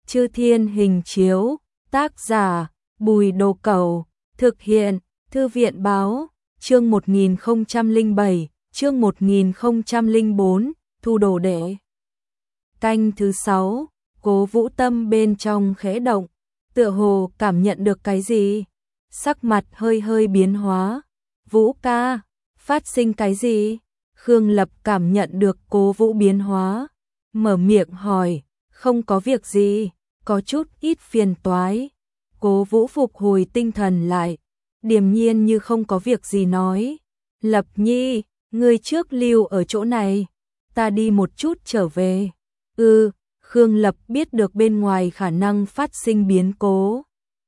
Chư Thiên Hình Chiếu, tác giả Bùi Đồ Cẩu, thực hiện Thư viện Báo, chương 1007, chương 1004, thu đồ đệ. Canh thứ 6, Cố Vũ tâm bên trong khẽ động, tựa hồ cảm nhận được cái gì, sắc mặt hơi hơi biến hóa. Vũ ca, phát sinh cái gì? Khương Lập cảm nhận được Cố Vũ biến hóa, mở miệng hỏi, không có việc gì, có chút ít phiền toái. Cố Vũ phục hồi tinh thần lại, điềm nhiên như không có việc gì nói, Lập Nhi, ngươi trước lưu ở chỗ này, ta đi một chút trở về. Khương Lập biết được bên ngoài khả năng phát sinh biến cố.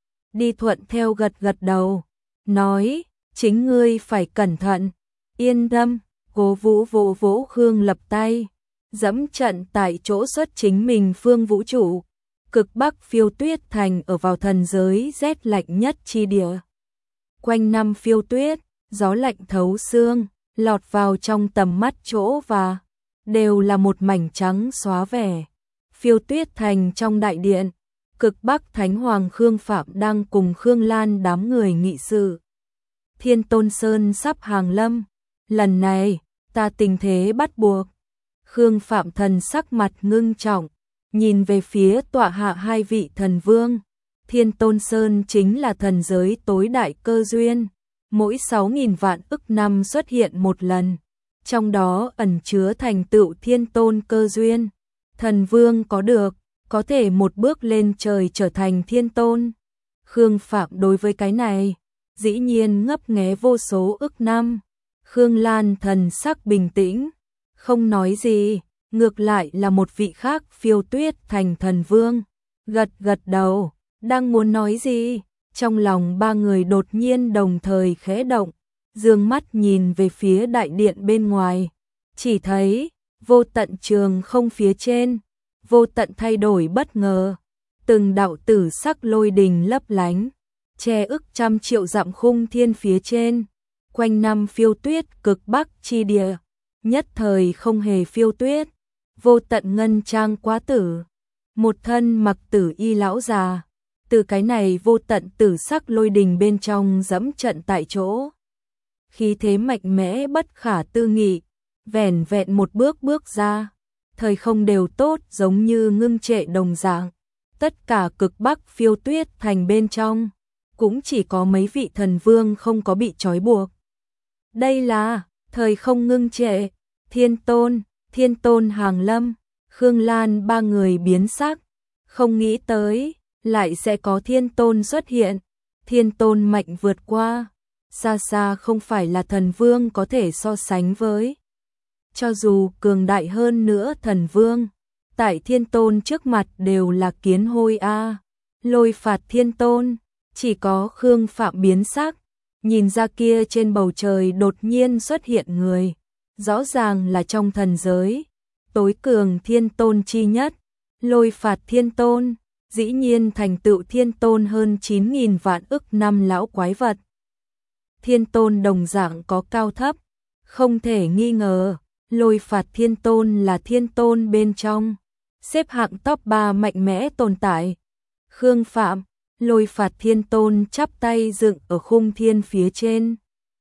Đi thuận theo gật gật đầu, nói, chính ngươi phải cẩn thận, yên tâm. Cố Vũ vỗ vỗ Khương Lập tay, dẫm trận tại chỗ xuất chính mình phương vũ trụ. Cực Bắc Phiêu Tuyết Thành ở vào thần giới rét lạnh nhất chi địa. Quanh năm phiêu tuyết, gió lạnh thấu xương, lọt vào trong tầm mắt chỗ và đều là một mảnh trắng xóa vẻ. Phiêu Tuyết Thành trong đại điện, Cực Bắc Thánh Hoàng Khương Phạm đang cùng Khương Lan đám người nghị sự. Thiên Tôn Sơn sắp hàng lâm, lần này ta tình thế bắt buộc. Khương Phạm thần sắc mặt ngưng trọng, nhìn về phía tọa hạ hai vị thần vương. Thiên Tôn Sơn chính là thần giới tối đại cơ duyên, mỗi 6.000 vạn ức năm xuất hiện một lần, trong đó ẩn chứa thành tựu thiên tôn cơ duyên. Thần vương có được, có thể một bước lên trời trở thành thiên tôn. Khương Phạm đối với cái này, dĩ nhiên ngấp nghé vô số ức năm. Khương Lan thần sắc bình tĩnh, không nói gì, ngược lại là một vị khác Phiêu Tuyết Thành thần vương, gật gật đầu, đang muốn nói gì, trong lòng ba người đột nhiên đồng thời khẽ động, dương mắt nhìn về phía đại điện bên ngoài, chỉ thấy vô tận trường không phía trên, vô tận thay đổi bất ngờ, từng đạo tử sắc lôi đình lấp lánh, che ức trăm triệu dặm khung thiên phía trên. Quanh năm phiêu tuyết cực bắc chi địa, nhất thời không hề phiêu tuyết, vô tận ngân trang quá tử, một thân mặc tử y lão già, từ cái này vô tận tử sắc lôi đình bên trong dẫm trận tại chỗ. Khí thế mạnh mẽ bất khả tư nghị, vẻn vẹn một bước bước ra, thời không đều tốt giống như ngưng trệ đồng dạng, tất cả cực bắc phiêu tuyết thành bên trong, cũng chỉ có mấy vị thần vương không có bị trói buộc. Đây là thời không ngưng trệ, thiên tôn hàng lâm. Khương Lan ba người biến sắc, không nghĩ tới lại sẽ có thiên tôn xuất hiện. Thiên tôn mạnh vượt qua, xa xa không phải là thần vương có thể so sánh với. Cho dù cường đại hơn nữa thần vương, tại thiên tôn trước mặt đều là kiến hôi a. Lôi phạt thiên tôn, chỉ có Khương Phạm biến sắc. Nhìn ra kia trên bầu trời đột nhiên xuất hiện người, rõ ràng là trong thần giới, tối cường thiên tôn chi nhất, lôi phạt thiên tôn, dĩ nhiên thành tựu thiên tôn hơn 9.000 vạn ức năm lão quái vật. Thiên tôn đồng dạng có cao thấp, không thể nghi ngờ, lôi phạt thiên tôn là thiên tôn bên trong, xếp hạng top 3 mạnh mẽ tồn tại. Khương Phạm, lôi phạt thiên tôn chắp tay dựng ở khung thiên phía trên.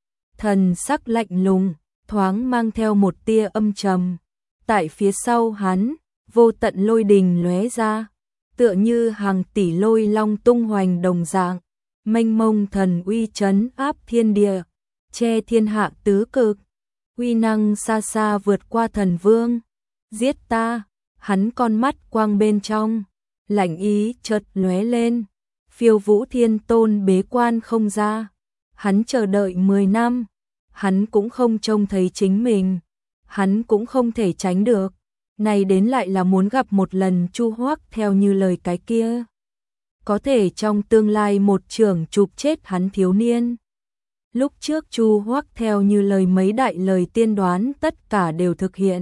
Thần sắc lạnh lùng, thoáng mang theo một tia âm trầm. Tại phía sau hắn, vô tận lôi đình lóe ra, tựa như hàng tỷ lôi long tung hoành đồng dạng, mênh mông thần uy trấn áp thiên địa, che thiên hạ tứ cực, uy năng xa xa vượt qua thần vương. Giết ta, hắn con mắt quang bên trong, lạnh ý chợt lóe lên. Phiêu Vũ Thiên Tôn bế quan không ra, hắn chờ đợi 10 năm, hắn cũng không trông thấy chính mình, hắn cũng không thể tránh được, này đến lại là muốn gặp một lần Chu Hoắc theo như lời cái kia. Có thể trong tương lai một trường chụp chết hắn thiếu niên. Lúc trước Chu Hoắc theo như lời mấy đại lời tiên đoán tất cả đều thực hiện.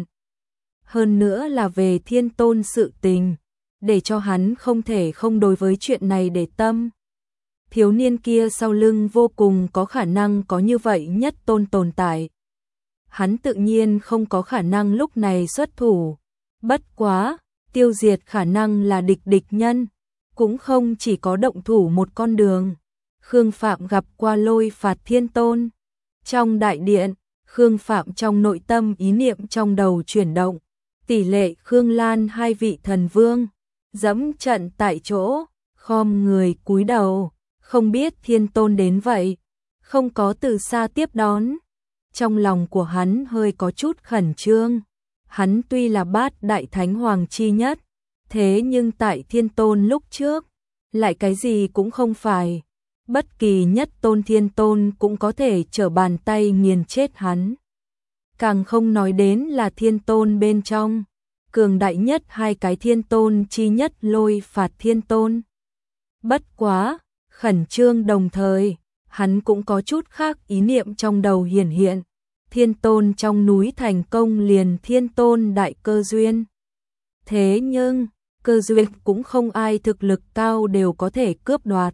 Hơn nữa là về thiên tôn sự tình, để cho hắn không thể không đối với chuyện này để tâm. Thiếu niên kia sau lưng vô cùng có khả năng có như vậy nhất tôn tồn tại. Hắn tự nhiên không có khả năng lúc này xuất thủ. Bất quá, tiêu diệt khả năng là địch nhân, cũng không chỉ có động thủ một con đường. Khương Phạm gặp qua Lôi Phạt Thiên Tôn. Trong đại điện, Khương Phạm trong nội tâm ý niệm trong đầu chuyển động, tỷ lệ Khương Lan hai vị thần vương, dẫm trận tại chỗ, khom người cúi đầu, không biết Thiên Tôn đến vậy, không có từ xa tiếp đón. Trong lòng của hắn hơi có chút khẩn trương, hắn tuy là bát đại thánh hoàng chi nhất, thế nhưng tại Thiên Tôn lúc trước, lại cái gì cũng không phải. Bất kỳ nhất tôn Thiên Tôn cũng có thể trở bàn tay nghiền chết hắn. Càng không nói đến là Thiên Tôn bên trong, cường đại nhất hai cái Thiên Tôn chi nhất Lôi Phạt Thiên Tôn. Bất quá, khẩn trương đồng thời, hắn cũng có chút khác ý niệm trong đầu hiển hiện. Thiên Tôn trong núi thành công liền Thiên Tôn đại cơ duyên. Thế nhưng, cơ duyên cũng không ai thực lực cao đều có thể cướp đoạt.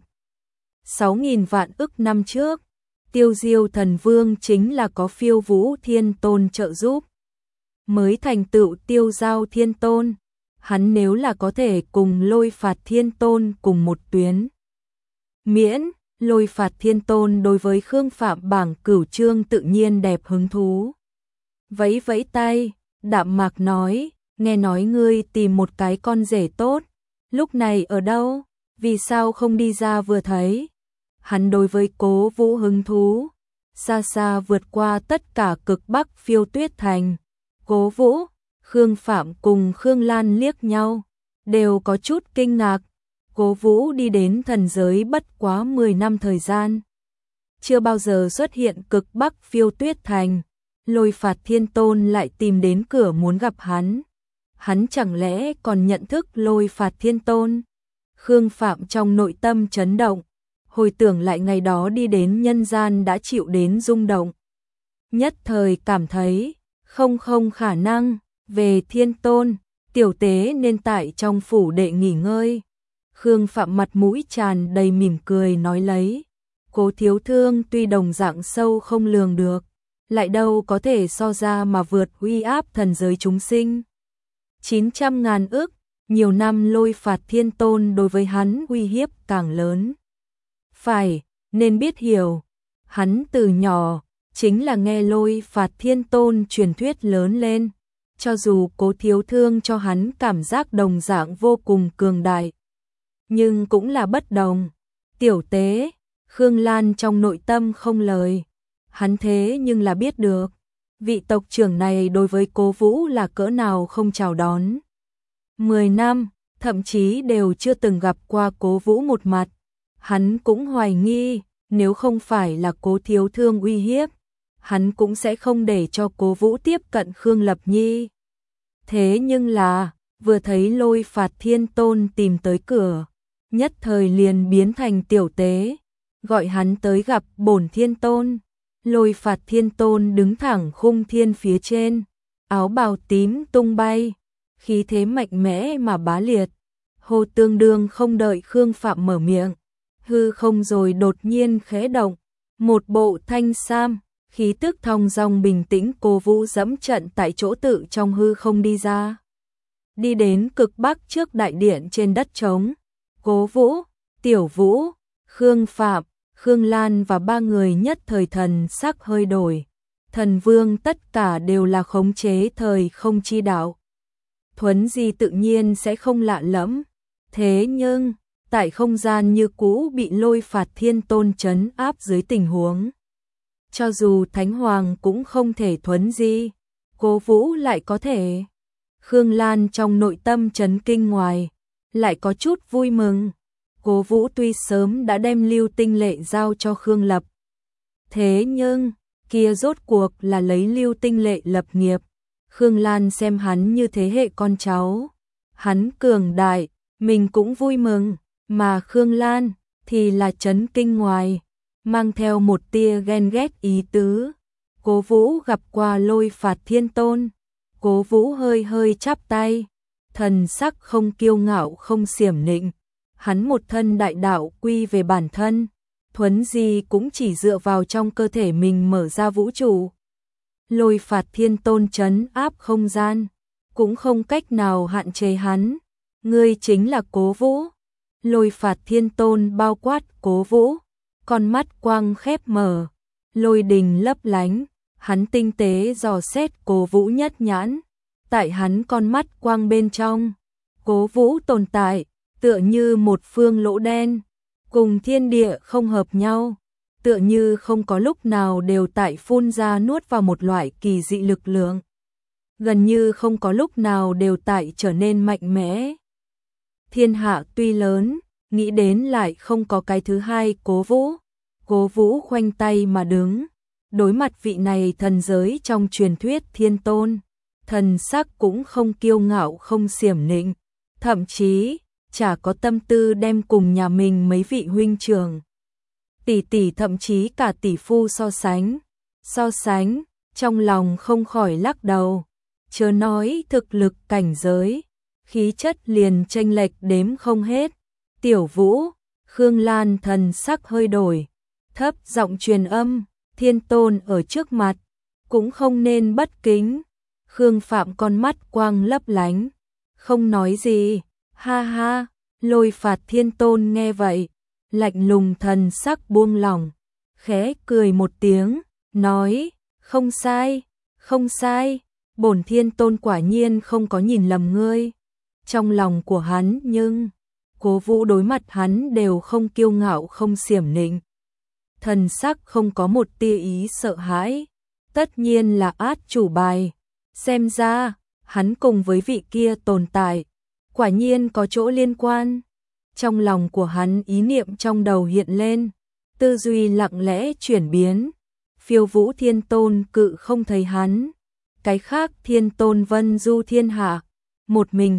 6.000 vạn ức năm trước, Tiêu Diêu Thần Vương chính là có Phiêu Vũ Thiên Tôn trợ giúp, mới thành tựu Tiêu Giao Thiên Tôn. Hắn nếu là có thể cùng Lôi Phạt Thiên Tôn cùng một tuyến, miễn Lôi Phạt Thiên Tôn đối với Khương Phạm bảng cửu chương tự nhiên đẹp hứng thú. Vẫy vẫy tay, đạm mạc nói, nghe nói ngươi tìm một cái con rể tốt, lúc này ở đâu, vì sao không đi ra vừa thấy. Hắn đối với Cố Vũ hứng thú, xa xa vượt qua tất cả cực Bắc Phiêu Tuyết Thành. Cố Vũ, Khương Phạm cùng Khương Lan liếc nhau, đều có chút kinh ngạc. Cố Vũ đi đến thần giới bất quá 10 năm thời gian, chưa bao giờ xuất hiện cực Bắc Phiêu Tuyết Thành. Lôi Phạt Thiên Tôn lại tìm đến cửa muốn gặp hắn. Hắn chẳng lẽ còn nhận thức Lôi Phạt Thiên Tôn? Khương Phạm trong nội tâm chấn động, hồi tưởng lại ngày đó đi đến nhân gian đã chịu đến rung động. Nhất thời cảm thấy, không khả năng, về Thiên Tôn, tiểu tế nên tại trong phủ đệ nghỉ ngơi. Khương Phạm mặt mũi tràn đầy mỉm cười nói lấy, Cố thiếu thương tuy đồng dạng sâu không lường được, lại đâu có thể so ra mà vượt uy áp thần giới chúng sinh. 900.000 ức, nhiều năm Lôi Phạt Thiên Tôn đối với hắn uy hiếp càng lớn. Phải, nên biết hiểu, hắn từ nhỏ, chính là nghe Lôi Phạt Thiên Tôn truyền thuyết lớn lên, cho dù Cố thiếu thương cho hắn cảm giác đồng dạng vô cùng cường đại, nhưng cũng là bất đồng. Tiểu tế, Khương Lan trong nội tâm không lời, hắn thế nhưng là biết được, vị tộc trưởng này đối với Cố Vũ là cỡ nào không chào đón. 10 năm, thậm chí đều chưa từng gặp qua Cố Vũ một mặt. Hắn cũng hoài nghi, nếu không phải là Cố thiếu thương uy hiếp, hắn cũng sẽ không để cho Cố Vũ tiếp cận Khương Lập Nhi. Thế nhưng là, vừa thấy Lôi Phạt Thiên Tôn tìm tới cửa, nhất thời liền biến thành tiểu tế, gọi hắn tới gặp bổn Thiên Tôn. Lôi Phạt Thiên Tôn đứng thẳng khung thiên phía trên, áo bào tím tung bay, khí thế mạnh mẽ mà bá liệt. Hồ tương đương không đợi Khương Phạm mở miệng, hư không rồi đột nhiên khẽ động, một bộ thanh sam, khí tức thong dong bình tĩnh. Cố Vũ dẫm trận tại chỗ tự trong hư không đi ra, đi đến cực Bắc trước đại điện trên đất trống. Cố Vũ, Tiểu Vũ, Khương Phạm, Khương Lan và ba người nhất thời thần sắc hơi đổi. Thần vương tất cả đều là khống chế thời không chi đạo, thuấn di tự nhiên sẽ không lạ lẫm. Thế nhưng, tại không gian như cũ bị Lôi Phạt Thiên Tôn trấn áp dưới tình huống, cho dù Thánh Hoàng cũng không thể thuấn di, Cố Vũ lại có thể. Khương Lan trong nội tâm chấn kinh ngoài, lại có chút vui mừng. Cố Vũ tuy sớm đã đem lưu tinh lệ giao cho Khương Lập, thế nhưng, kia rốt cuộc là lấy lưu tinh lệ lập nghiệp. Khương Lan xem hắn như thế hệ con cháu, hắn cường đại, mình cũng vui mừng, mà Khương Lan thì là chấn kinh ngoài, mang theo một tia ghen ghét ý tứ. Cố Vũ gặp qua Lôi Phạt Thiên Tôn, Cố Vũ hơi hơi chắp tay, thần sắc không kiêu ngạo không xiểm nịnh. Hắn một thân đại đạo quy về bản thân, thuấn di cũng chỉ dựa vào trong cơ thể mình mở ra vũ trụ. Lôi Phạt Thiên Tôn trấn áp không gian, cũng không cách nào hạn chế hắn. Ngươi chính là Cố Vũ. Lôi Phạt Thiên Tôn bao quát Cố Vũ, con mắt quang khép mở, lôi đình lấp lánh, hắn tinh tế dò xét Cố Vũ nhất nhãn. Tại hắn con mắt quang bên trong, Cố Vũ tồn tại, tựa như một phương lỗ đen, cùng thiên địa không hợp nhau, tựa như không có lúc nào đều tại phun ra nuốt vào một loại kỳ dị lực lượng, gần như không có lúc nào đều tại trở nên mạnh mẽ. Thiên hạ tuy lớn, nghĩ đến lại không có cái thứ hai Cố Vũ. Cố Vũ khoanh tay mà đứng, đối mặt vị này thần giới trong truyền thuyết thiên tôn, thần sắc cũng không kiêu ngạo không xiểm nịnh, thậm chí chả có tâm tư đem cùng nhà mình mấy vị huynh trưởng, tỷ tỷ thậm chí cả tỷ phu so sánh, trong lòng không khỏi lắc đầu, chớ nói thực lực cảnh giới, khí chất liền chênh lệch đếm không hết. Tiểu Vũ, Khương Lan thần sắc hơi đổi, thấp giọng truyền âm, thiên tôn ở trước mặt, cũng không nên bất kính. Khương Phạm con mắt quang lấp lánh, không nói gì, ha ha. Lôi Phạt Thiên Tôn nghe vậy, lạnh lùng thần sắc buông lỏng, khẽ cười một tiếng, nói, không sai, không sai, bổn Thiên Tôn quả nhiên không có nhìn lầm ngươi. Trong lòng của hắn nhưng, Cố Vũ đối mặt hắn đều không kiêu ngạo không xiểm nịnh. Thần sắc không có một tia ý sợ hãi, tất nhiên là át chủ bài. Xem ra, hắn cùng với vị kia tồn tại, quả nhiên có chỗ liên quan. Trong lòng của hắn ý niệm trong đầu hiện lên, tư duy lặng lẽ chuyển biến. Phiêu Vũ Thiên Tôn cự không thấy hắn, cái khác Thiên Tôn vân du thiên hạ, một mình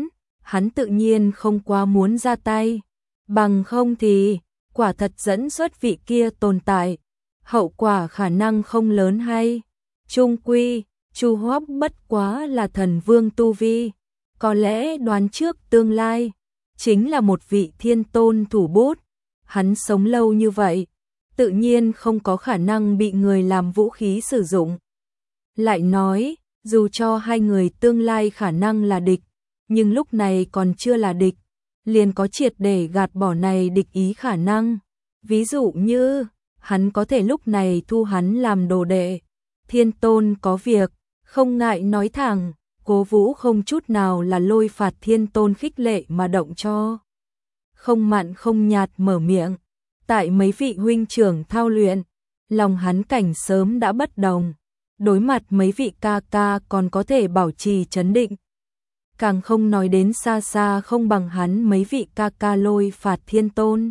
hắn tự nhiên không quá muốn ra tay, bằng không thì quả thật dẫn xuất vị kia tồn tại, hậu quả khả năng không lớn hay. Chung quy, Chu Hoáp bất quá là thần vương tu vi, có lẽ đoán trước tương lai, chính là một vị thiên tôn thủ bút. Hắn sống lâu như vậy, tự nhiên không có khả năng bị người làm vũ khí sử dụng. Lại nói, dù cho hai người tương lai khả năng là địch, nhưng lúc này còn chưa là địch, liền có triệt để gạt bỏ này địch ý khả năng. Ví dụ như, hắn có thể lúc này thu hắn làm đồ đệ. Thiên Tôn có việc, không ngại nói thẳng. Cố Vũ không chút nào là Lôi Phạt Thiên Tôn khích lệ mà động cho. Không mặn không nhạt mở miệng, tại mấy vị huynh trưởng thao luyện, lòng hắn cảnh sớm đã bất đồng, đối mặt mấy vị ca ca còn có thể bảo trì trấn định. Càng không nói đến xa xa không bằng hắn mấy vị ca ca Lôi Phạt Thiên Tôn.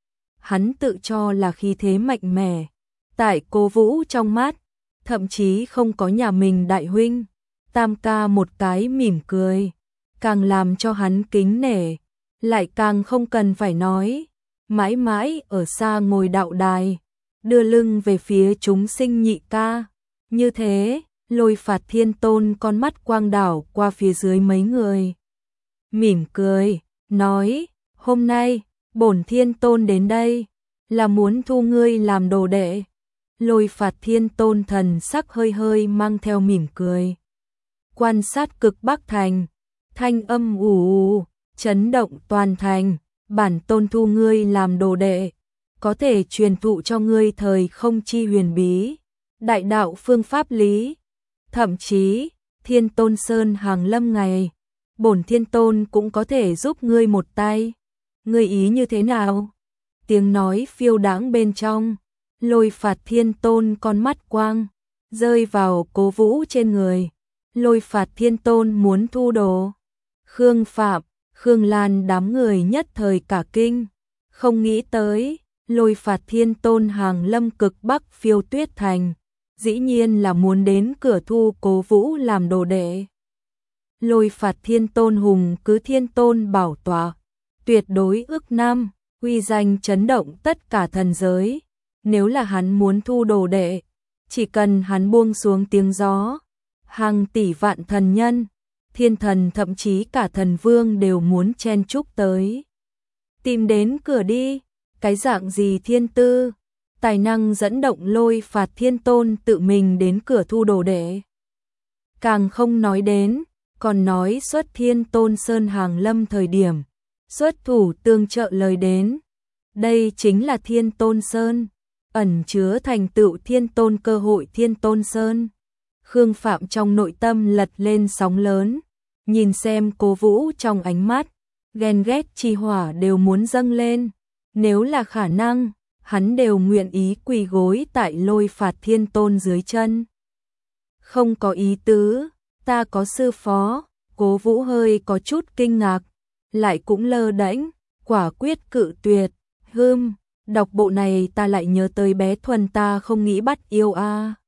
Hắn tự cho là khí thế mạnh mẽ, tại Cố Vũ trong mắt, thậm chí không có nhà mình đại huynh, tam ca một cái mỉm cười, càng làm cho hắn kính nể, lại càng không cần phải nói, mãi mãi ở xa ngồi đạo đài, đưa lưng về phía chúng sinh nhị ca. Như thế, Lôi Phạt Thiên Tôn con mắt quang đảo qua phía dưới mấy người, mỉm cười, nói, hôm nay, bổn Thiên Tôn đến đây, là muốn thu ngươi làm đồ đệ. Lôi Phạt Thiên Tôn thần sắc hơi hơi mang theo mỉm cười. Quan sát Cực Bắc Thành, thanh âm ù chấn động toàn thành, bản tôn thu ngươi làm đồ đệ, có thể truyền thụ cho ngươi thời không chi huyền bí, đại đạo phương pháp lý, thậm chí Thiên Tôn Sơn hàng lâm ngày, bổn Thiên Tôn cũng có thể giúp ngươi một tay. Ngươi ý như thế nào? Tiếng nói phiêu đãng bên trong, Lôi Phạt Thiên Tôn con mắt quang rơi vào Cố Vũ trên người. Lôi Phạt Thiên Tôn muốn thu đồ. Khương Phạm, Khương Lan đám người nhất thời cả kinh, không nghĩ tới, Lôi Phạt Thiên Tôn hàng lâm Cực Bắc Phiêu Tuyết Thành, dĩ nhiên là muốn đến cửa thu Cố Vũ làm đồ đệ. Lôi Phạt Thiên Tôn hùng cứ Thiên Tôn bảo tọa, tuyệt đối ước năm, uy danh chấn động tất cả thần giới. Nếu là hắn muốn thu đồ đệ, chỉ cần hắn buông xuống tiếng gió, hàng tỷ vạn thần nhân, thiên thần thậm chí cả thần vương đều muốn chen chúc tới. Tìm đến cửa đi, cái dạng gì thiên tư, tài năng dẫn động Lôi Phạt Thiên Tôn tự mình đến cửa thu đồ đệ. Càng không nói đến, còn nói xuất Thiên Tôn Sơn hàng lâm thời điểm, xuất thủ tương trợ lời đến. Đây chính là Thiên Tôn Sơn, ẩn chứa thành tựu Thiên Tôn cơ hội Thiên Tôn Sơn. Khương Phạm trong nội tâm lật lên sóng lớn, nhìn xem Cố Vũ trong ánh mắt, ghen ghét chi hỏa đều muốn dâng lên. Nếu là khả năng, hắn đều nguyện ý quỳ gối tại Lôi Phạt Thiên Tôn dưới chân. Không có ý tứ, ta có sư phó. Cố Vũ hơi có chút kinh ngạc, lại cũng lơ đễnh, quả quyết cự tuyệt. Đọc bộ này ta lại nhớ tới bé Thuần ta không nghĩ bắt yêu a.